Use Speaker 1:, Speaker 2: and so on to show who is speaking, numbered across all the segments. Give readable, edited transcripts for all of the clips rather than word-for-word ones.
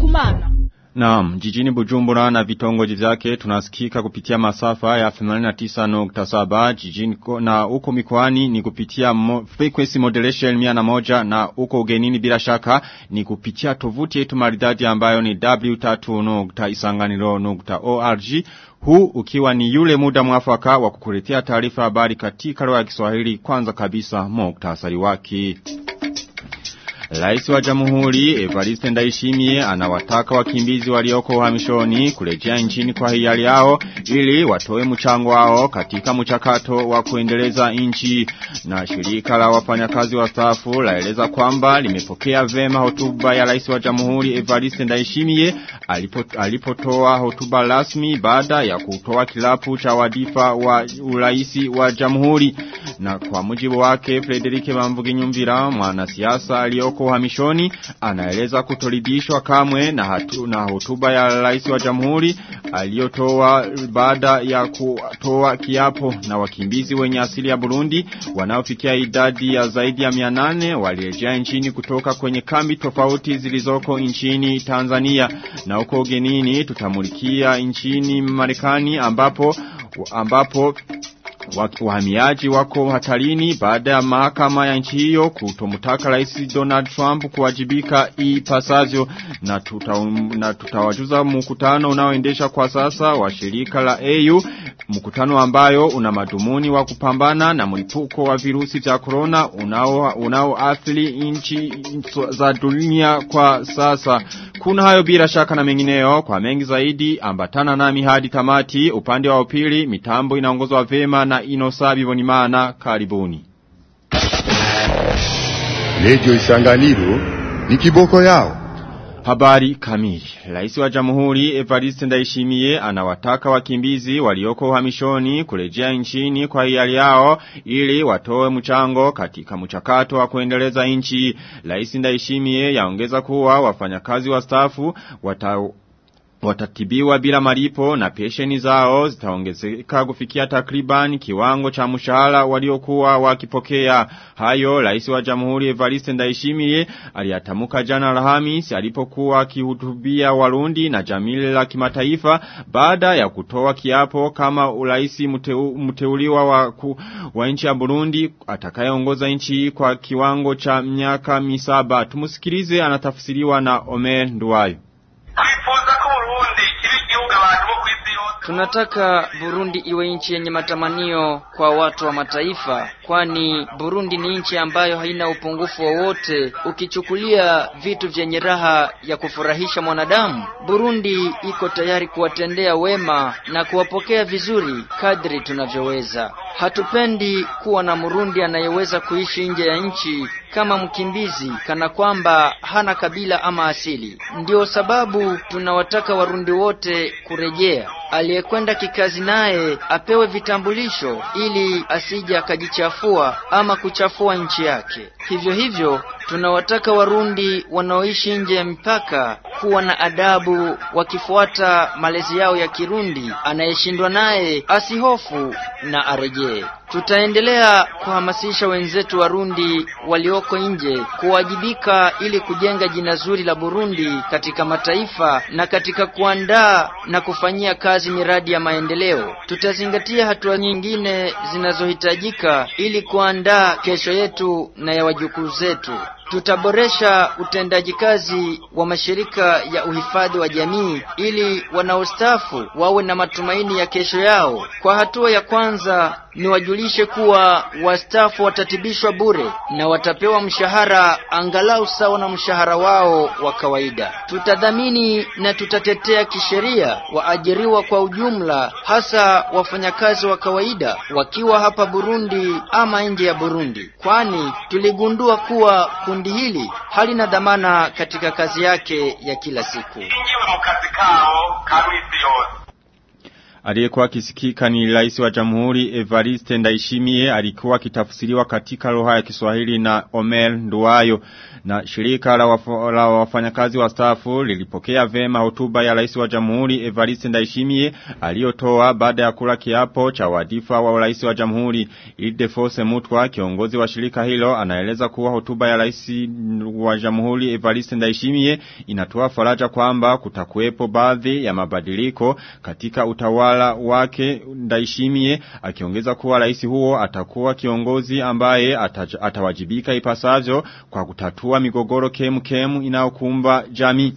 Speaker 1: Kumana.
Speaker 2: Naam, jijini Bujumbura na vitongoji vyake tunasikika kupitia masafa ya 89.7 jijini na huko mikoani ni kupitia frequency modulation 101 na huko ugenini bila shaka ni kupitia tovuti yetu maridadi ambayo ni w3.isanganiro.org. Huu ukiwa ni yule muda mwafaka wa kukuletea taarifa habari katika lugha ya Kiswahili. Kwanza kabisa muktasari wake. Rais wa Jamhuri Evariste Ndayishimiye anawataka wakimbizi walioko uhamishoni kurejea nchini kwa hiari yao ili watoe mchango wao katika mchakato wa kuendeleza nchi. Na shirika la wafanyakazi wastaafu laeleza kwamba limepokea vema hotuba ya Rais wa Jamhuri Evariste Ndayishimiye alipotoa hotuba rasmi baada ya kutoa kilapu cha wadhifa wa uraisi wa Jamhuri. Na kwa mujibu wake Frederike Bamvuginyumvira, mwanasiasa aliyoko uhamishoni, anaeleza kutoridhishwa kamwe na hotuba ya Rais wa Jamhuri aliyotoa baada ya kutoa kiapo. Na wakimbizi wenye asili ya Burundi wanaofikia idadi ya zaidi ya 800 walirejea nchini kutoka kwenye kambi tofauti zilizoko nchini Tanzania. Na huko ugenini tutamulikia nchini Marekani ambapo wahamiaji wako hatarini baada ya mahakama ya nchi hiyo kutomtaka Rais Donald Trump kuwajibika ipasavyo. Na tutawajuza mkutano unaoendesha kwa sasa wa shirika la AU, mkutano ambayo una madhumuni wa kupambana na mlipuko wa virusi vya corona unaoathiri nchi za dunia kwa sasa. Kuna hayo bila shaka na mengineo. Kwa mengi zaidi ambatana nami hadi tamati. Upande wa upili mitambo inaongozwa vema na Inosabi Bonimana. Karibuni.
Speaker 3: Radio Isanganiro ni kiboko yao.
Speaker 2: Habari kamili. Rais wa Jamhuri Evariste Ndayishimiye anawataka wakimbizi walioko uhamishoni kurejea nchini kwa hiari yao ili watoe mchango katika mchakato wa kuendeleza nchi. Rais Ndayishimiye yaongeza kuwa wafanyakazi wastaafu watatibiwa bila malipo na pensheni zao zitaongezeka kufikia takriban kiwango cha mshahara waliokuwa wakipokea. Hayo Rais wa Jamhuri Evariste Ndayishimiye aliyatamka jana Alhamisi alipokuwa akihutubia Warundi na jamii la kimataifa baada ya kutoa kiapo kama rais mteuliwa wa nchi ya Burundi atakayeongoza nchi kwa kiwango cha miaka 7. Tumusikilize, anatafsiriwa na Omer Nduwayo.
Speaker 4: Tunataka Burundi iwe nchi yenye matamanio kwa watu wa mataifa, kwani Burundi ni nchi ambayo haina upungufu wowote ukichukulia vitu vyenye raha ya kufurahisha mwanadamu. Burundi iko tayari kuwatendea wema na kuwapokea vizuri kadri tunavyoweza. Hatupendi kuwa na Murundi anayeweza kuishi nje ya nchi kama mkimbizi kana kwamba hana kabila ama asili. Ndio sababu tunawataka Warundi wote kurejea. Aliyekwenda kikazi naye apewe vitambulisho ili asije akajichafua ama kuchafua nchi yake. Hivyo hivyo tunawataka Warundi wanaoishi nje ya mipaka kuwa na adabu wakifuata malezi yao ya Kirundi. Anayeshindwa naye asihofu na arejee. Tutaendelea kuhamasisha wenzetu Warundi walioko nje kuwajibika ili kujenga jina zuri la Burundi katika mataifa na katika kuandaa na kufanyia kazi miradi ya maendeleo. Tutazingatia hatua nyingine zinazohitajika ili kuandaa kesho yetu na ya wajukuu zetu. Tutaboresha utendaji kazi wa mashirika ya uhifadhi wa jamii ili wanaostaafu wawe na matumaini ya kesho yao. Kwa hatua ya kwanza ni wajulishe kuwa wastaafu watatibishwa bure na watapewa mshahara angalau sawa na mshahara wao wa kawaida. Tutadhamini na tutatetea kisheria waajiriwa kwa ujumla, hasa wafanyakazi wa kawaida wakiwa hapa Burundi ama nje ya Burundi, kwani tuligundua kuwa kundi hili halina dhamana katika kazi yake ya kila siku.
Speaker 2: Aliyekuwa akisikika ni Rais wa Jamhuri Evariste Ndayishimiye, alikuwa akitafsiriwa katika lugha ya Kiswahili na Omer Nduwayo. Na shirika la wafanyakazi wa stafu lilipokea vema hotuba ya Rais wa Jamhuri Evariste Ndayishimiye aliyotoa baada ya kula kiapo cha wadhifa wa Rais wa Jamhuri. Ildefonse Mutwa, kiongozi wa shirika hilo, anaeleza kuwa hotuba ya Rais wa Jamhuri Evariste Ndayishimiye inatoa faraja kwamba kutakuwepo baadhi ya mabadiliko katika utawala wake. Ndayishimiye akiongeza kuwa rais huo atakuwa kiongozi ambaye atawajibika ipasavyo kwa kutatua migogoro kemu inayokumba jamii.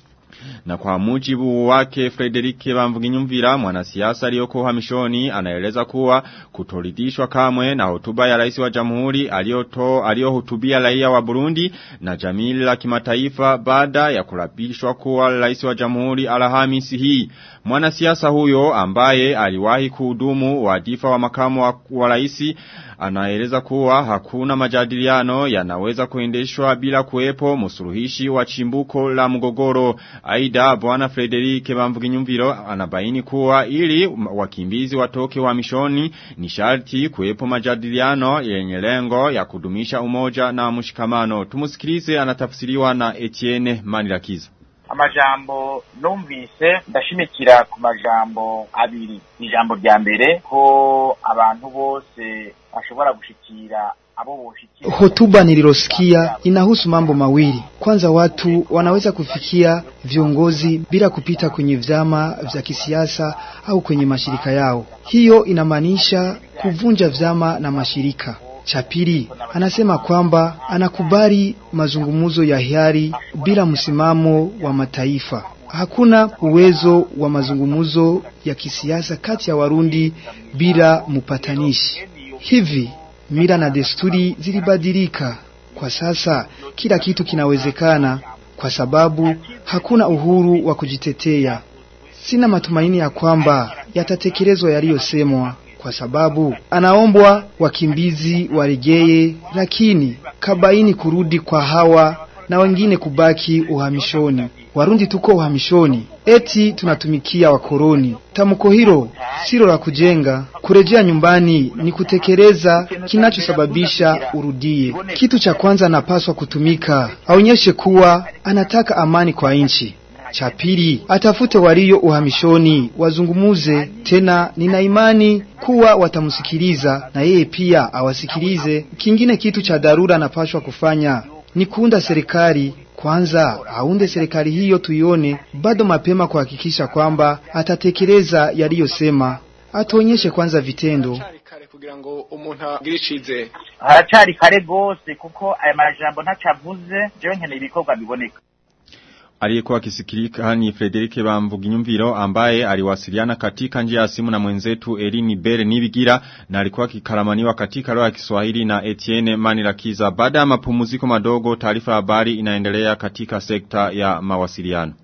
Speaker 2: Na kwa mujibu wake Frederike Bamvuginyumvira, mwanasiasa aliyoko uhamishoni, anaeleza kuwa kutoridhishwa kamwe na hotuba ya Rais wa Jamhuri aliyohutubia raia wa Burundi na jamii la kimataifa baada ya kurapishwa kuwa Rais wa Jamhuri Alhamisi hii. Mwanasiasa huyo ambaye aliwahi kuhudumu wadhifa wa makamu wa rais anaeleza kuwa hakuna majadiliano yanaweza kuendeshwa bila kuwepo msuluhishi wa chimbuko la mgogoro. Aidha, Bwana Frederike Bamvuginyumviro anabaini kuwa ili wakimbizi watoke uhamishoni ni sharti kuwepo majadiliano yenye lengo ya kudumisha umoja na mshikamano. Tumusikilize, anatafsiriwa na Etienne Manirakiza.
Speaker 1: Amajambo numvise ndashimikira ku majambo abiri. Ijambo rya mbere ko abantu bose bashobora gushikira abo boshikira.
Speaker 5: Hotuba nililosikia inahusu mambo mawili. Kwanza, watu wanaweza kufikia viongozi bila kupita kwenye vyama vya kisiasa au kwenye mashirika yao. Hiyo inamaanisha kuvunja vyama na mashirika. Cha pili, anasema kwamba anakubali mazungumzo ya hiari bila msimamo wa mataifa. Hakuna uwezo wa mazungumzo ya kisiasa kati ya Warundi bila mpatanishi. Hivi mila na desturi zilibadilika. Kwa sasa kila kitu kinawezekana kwa sababu hakuna uhuru wa kujitetea. Sina matumaini ya kwamba yatatekelezwa yaliyosemwa, kwa sababu anaombwa wakimbizi warejee, lakini kabaini kurudi kwa hawa na wengine kubaki uhamishoni. Warundi tuko uhamishoni, eti tunatumikia wakoroni. Tamko hilo silo la kujenga. Kurejea nyumbani ni kutekeleza kinachosababisha urudie. Kitu cha kwanza anapaswa kutumika, aonyeshe kuwa anataka amani kwa nchi. Cha pili, atafute walio uhamishoni wazungumuze, tena nina imani kuwa watamsikiliza na yeye pia awasikilize. Kingine kitu cha dharura anapaswa kufanya ni kuunda serikali. Kwanza aunde serikali hiyo tuione, bado mapema kuhakikisha kwamba atatekeleza yaliyosema. Atuonyeshe kwanza vitendo.
Speaker 6: Kugira ngo umuntu agiricize
Speaker 1: haracari kare gose kuko aya majambo ntacavuze, jewe nkeneye ibikorwa biboneka.
Speaker 2: Aliyekuwa akisikika ni Frederike Bamvuginyumviro ambaye aliwasiliana katika njia ya simu na mwenzetu Elini Bere Nibigira, na alikuwa akikalamaniwa katika lugha ya Kiswahili na Etienne Manirakiza. Baada ya mapumziko madogo, taarifa ya habari inaendelea katika sekta ya mawasiliano.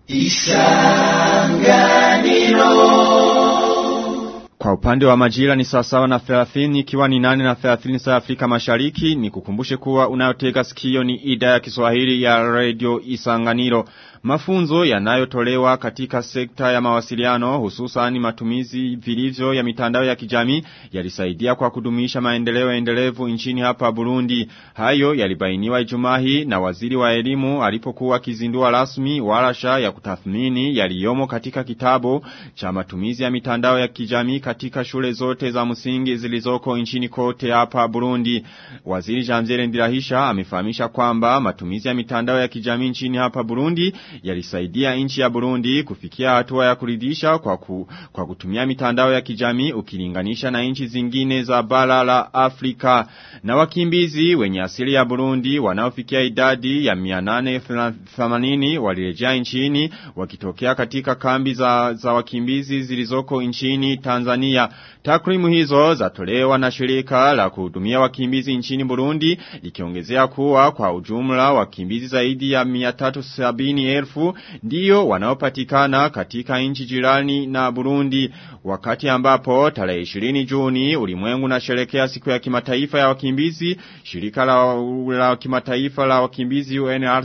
Speaker 2: Isanganiro. Kwa upande wa majira ni sawasawa na 30 ikiwa ni 8 na 30 saa Afrika Mashariki. Ni kukumbushe kuwa unayotega sikio ni idhaa ya Kiswahili ya Radio Isanganiro. Mafunzo yanayotolewa katika sekta ya mawasiliano, hususan matumizi vilivyo ya mitandao ya kijamii, yalisaidia kwa kudumisha maendeleo endelevu nchini hapa Burundi. Hayo yalibainiwa Ijumaa hii na waziri wa elimu alipokuwa akizindua rasmi warsha ya kutathmini yaliyomo katika kitabu cha matumizi ya mitandao ya kijamii katika shule zote za msingi zilizoko nchini kote hapa Burundi. Waziri Janvier Ndirahisha amefahamisha kwamba matumizi ya mitandao ya kijamii nchini hapa Burundi yalisaidia nchi ya Burundi kufikia hatua ya kuridhisha kwa kutumia mitandao ya kijamii ukilinganisha na nchi zingine za bara la Afrika. Na wakimbizi wenye asili ya Burundi wanaofikia idadi ya 880 walirejea nchini wakitokea katika kambi za wakimbizi zilizoko nchini Tanzania. Takwimu hizo zatolewa na shirika la kuhudumia wakimbizi nchini Burundi, likiongezea kuwa kwa ujumla wakimbizi zaidi ya 370 elfu ndiyo wanaopatikana katika nchi jirani na Burundi, wakati ambapo tarehe 20 Juni ulimwengu unasherehekea siku ya kimataifa ya wakimbizi. Shirika la kimataifa la wakimbizi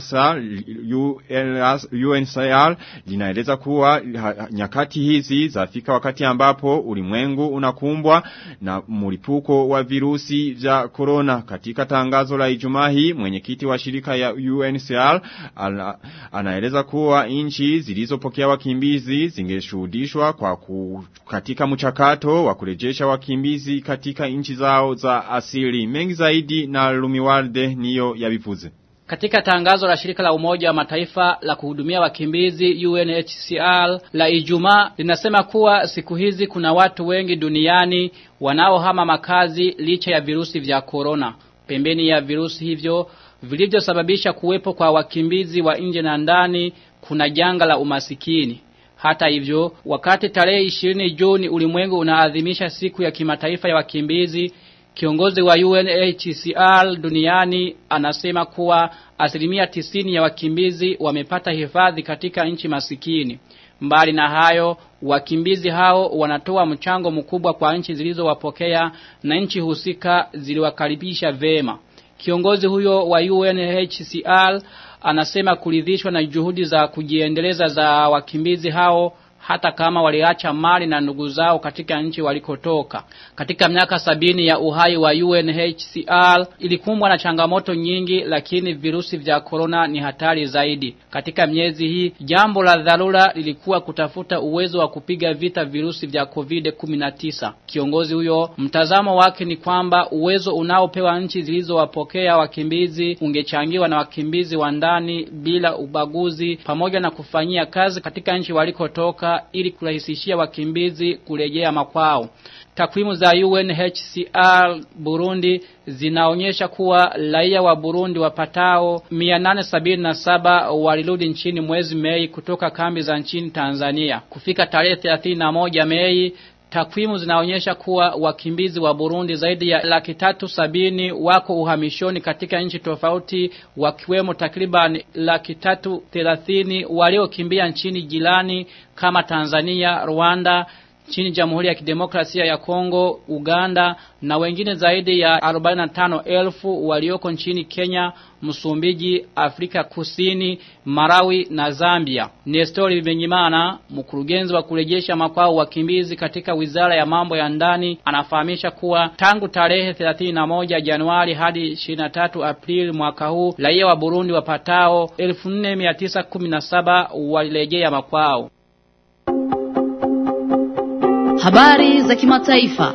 Speaker 2: UNHCR linaeleza kuwa nyakati hizi zafika wakati ambapo ulimwengu unakumbwa na mlipuko wa virusi vya corona. Katika tangazo la Ijumaa hii, mwenyekiti wa shirika ya UNHCR anaeleza kuwa nchi zilizopokea wakimbizi zingeshuhudishwa katika mchakato wa kurejesha wakimbizi katika nchi zao za asili. Mengi zaidi na Lumiwalde niyo yabivuze.
Speaker 7: Katika tangazo la shirika la Umoja wa Mataifa la kuhudumia wakimbizi UNHCR la Ijumaa linasema kuwa siku hizi kuna watu wengi duniani wanaohama makazi licha ya virusi vya corona. Pembeni ya virusi hivyo vilivyosababisha kuwepo kwa wakimbizi wa nje na ndani, kuna janga la umasikini. Hata hivyo, wakati tarehe 20 Juni ulimwengu unaadhimisha siku ya kimataifa ya wakimbizi, kiongozi wa UNHCR duniani anasema kuwa 90% ya wakimbizi wamepata hifadhi katika nchi masikini. Mbali na hayo, wakimbizi hao wanatoa mchango mkubwa kwa nchi zilizowapokea na nchi husika ziliwakaribisha vema. Kiongozi huyo wa UNHCR anasema kuridhishwa na juhudi za kujiendeleza za wakimbizi hao hata kama waliacha mali na ndugu zao katika nchi walikotoka. Katika miaka 70 ya uhai wa UNHCR ilikumbwa na changamoto nyingi, lakini virusi vya corona ni hatari zaidi. Katika miezi hii, jambo la dharura lilikuwa kutafuta uwezo wa kupiga vita virusi vya COVID-19. Kiongozi huyo, mtazamo wake ni kwamba uwezo unaopewa nchi zilizowapokea wakimbizi ungechangiwa na wakimbizi wa ndani bila ubaguzi, pamoja na kufanyia kazi katika nchi walikotoka ili kurahisishia wakimbizi kurejea makwao. Takwimu za UNHCR Burundi zinaonyesha kuwa raia wa Burundi wapatao 877 walirudi nchini mwezi Mei kutoka kambi za nchini Tanzania. Kufika tarehe 31 Mei, takwimu zinaonyesha kuwa wakimbizi wa Burundi zaidi ya 370,000 wako uhamishoni katika nchi tofauti, wakiwemo takriban 330,000 waliokimbia nchini jirani kama Tanzania, Rwanda, nchini Jamhuri ya Kidemokrasia ya Kongo, Uganda na wengine zaidi ya 45,000 walioko nchini Kenya, Msumbiji, Afrika Kusini, Malawi na Zambia. Nestori Bimenyimana, mkurugenzi wa kurejesha makwao wakimbizi katika Wizara ya Mambo ya Ndani, anafahamisha kuwa tangu tarehe 31 Januari hadi 23 Aprili mwaka huu, raia wa Burundi wapatao 4917 walirejea makwao.
Speaker 8: Habari za kimataifa.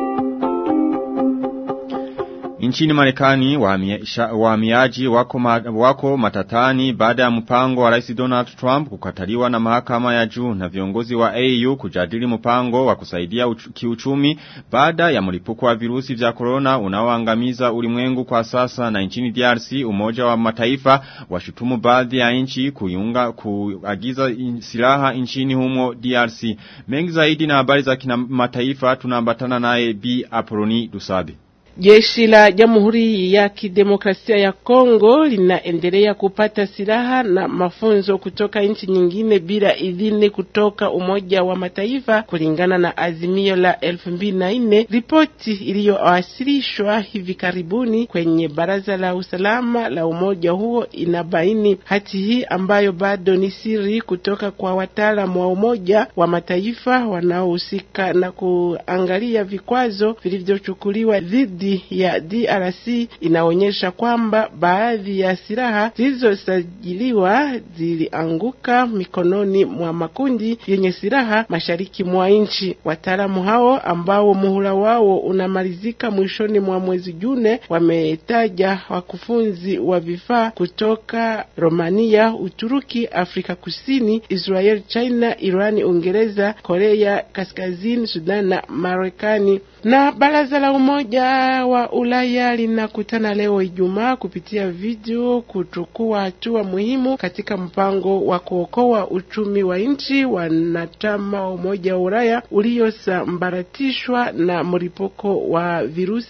Speaker 2: Nchini Marekani, wahamiaji wako matatani baada ya mpango wa Rais Donald Trump kukataliwa na mahakama ya juu na viongozi wa AU kujadili mpango wa kusaidia kiuchumi baada ya mlipuko wa virusi vya corona unaoangamiza ulimwengu kwa sasa. Na nchini DRC, Umoja wa Mataifa washutumu baadhi ya nchi kuagiza silaha nchini humo DRC. Mengi zaidi na habari za kimataifa tunaambatana naye B. Aproni Dusabe.
Speaker 9: Jeshi la Jamhuri ya Kidemokrasia ya Kongo linaendelea kupata silaha na mafunzo kutoka nchi nyingine bila idhini kutoka Umoja wa Mataifa kulingana na azimio la 2004. Ripoti iliyowasilishwa hivi karibuni kwenye Baraza la Usalama la umoja huo inabaini hati hii ambayo bado ni siri kutoka kwa wataalamu wa Umoja wa Mataifa wanaohusika na kuangalia vikwazo vilivyochukuliwa dhidi ya DRC. Inaonyesha kwamba baadhi ya silaha zilizosajiliwa zilianguka mikononi mwa makundi yenye silaha mashariki mwa nchi. Wataalamu hao ambao muhula wao unamalizika mwishoni mwa mwezi Juni wametaja wakufunzi wa vifaa kutoka Romania, Uturuki, Afrika Kusini, Israel, China, Iran, Uingereza, Korea Kaskazini, Sudan na Marekani. Na Baraza la Umoja wa Ulaya linakutana leo Ijumaa kupitia video kuchukua hatua muhimu katika mpango wa kuokoa uchumi wa nchi wanachama Umoja wa Ulaya uliosambaratishwa na mlipuko wa virusi.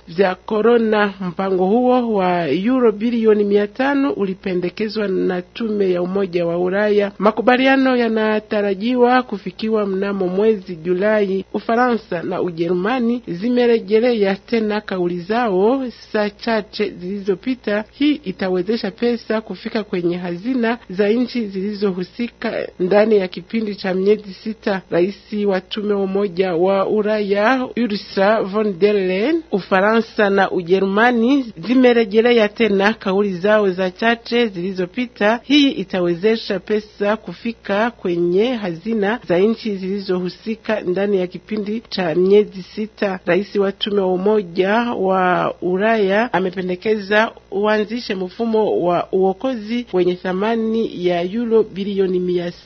Speaker 9: vya corona. Mpango huo wa euro bilioni 500 ulipendekezwa na tume ya Umoja wa Ulaya. Makubaliano yanatarajiwa kufikiwa mnamo mwezi Julai. Ufaransa na Ujerumani zimerejelea tena kauli zao saa chache zilizopita. Hii itawezesha pesa kufika kwenye hazina za nchi zilizohusika ndani ya kipindi cha miezi 6. Rais wa tume wa Umoja wa Ulaya Ursula von der Leyen, Ufaransa na Ujerumani zimerejelea tena kauli zao za chache zilizopita. Hii itawezesha pesa kufika kwenye hazina za nchi zilizohusika ndani ya kipindi cha miezi 6. Rais wa tume wa Umoja wa Ulaya amependekeza uanzishe mfumo wa uokozi wenye thamani ya euro bilioni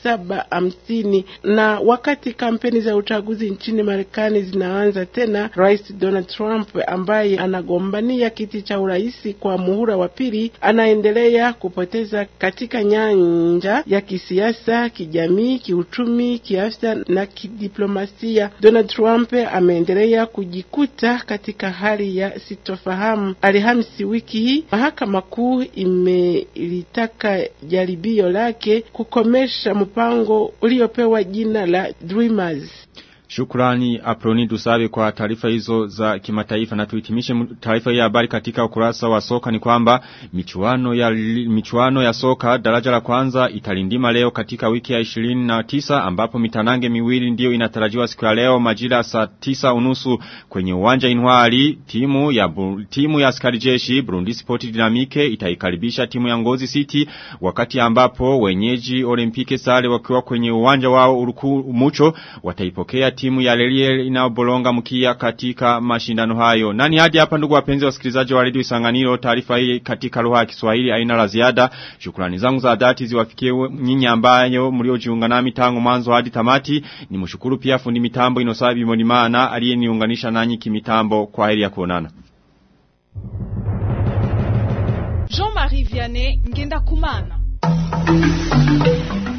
Speaker 9: 750. Na wakati kampeni za uchaguzi nchini Marekani zinaanza tena, Rais Donald Trump ambaye anagombania kiti cha urais kwa muhula wa pili anaendelea kupoteza katika nyanja ya kisiasa, kijamii, kiuchumi, kiafya na kidiplomasia. Donald Trump ameendelea kujikuta katika hali ya sitofahamu. Alhamisi wiki hii mahakama kuu imelitaka jaribio lake kukomesha mpango uliopewa jina la Dreamers.
Speaker 2: Shukrani Aproni Dusabe kwa taarifa hizo za kimataifa, na tuhitimishe taarifa hii ya habari katika ukurasa wa soka. Ni kwamba michuano ya soka daraja la kwanza italindima leo katika wiki ya 29, ambapo mitanange miwili ndio inatarajiwa siku ya leo majira saa 9:30 kwenye uwanja Intwari. Timu ya askari jeshi Burundi Sport Dynamique itaikaribisha timu ya Ngozi City, wakati ambapo wenyeji Olympique Stars wakiwa kwenye uwanja wao Urukumucho wataipokea timu ya Lelie inayobolonga mkia katika mashindano hayo. Nani hadi hapa ndugu wapenzi wasikilizaji wa Radio Isanganiro, taarifa hii katika lugha ya Kiswahili haina la ziada. Shukrani zangu za dhati ziwafikie nyinyi ambayo mliojiunga nami tangu mwanzo hadi tamati. Nimshukuru pia fundi mitambo Inosabi Monimana aliyeniunganisha nanyi kimitambo. Kwa heri ya kuonana.
Speaker 10: Jean-Marie Vianney Ngenda Kumana.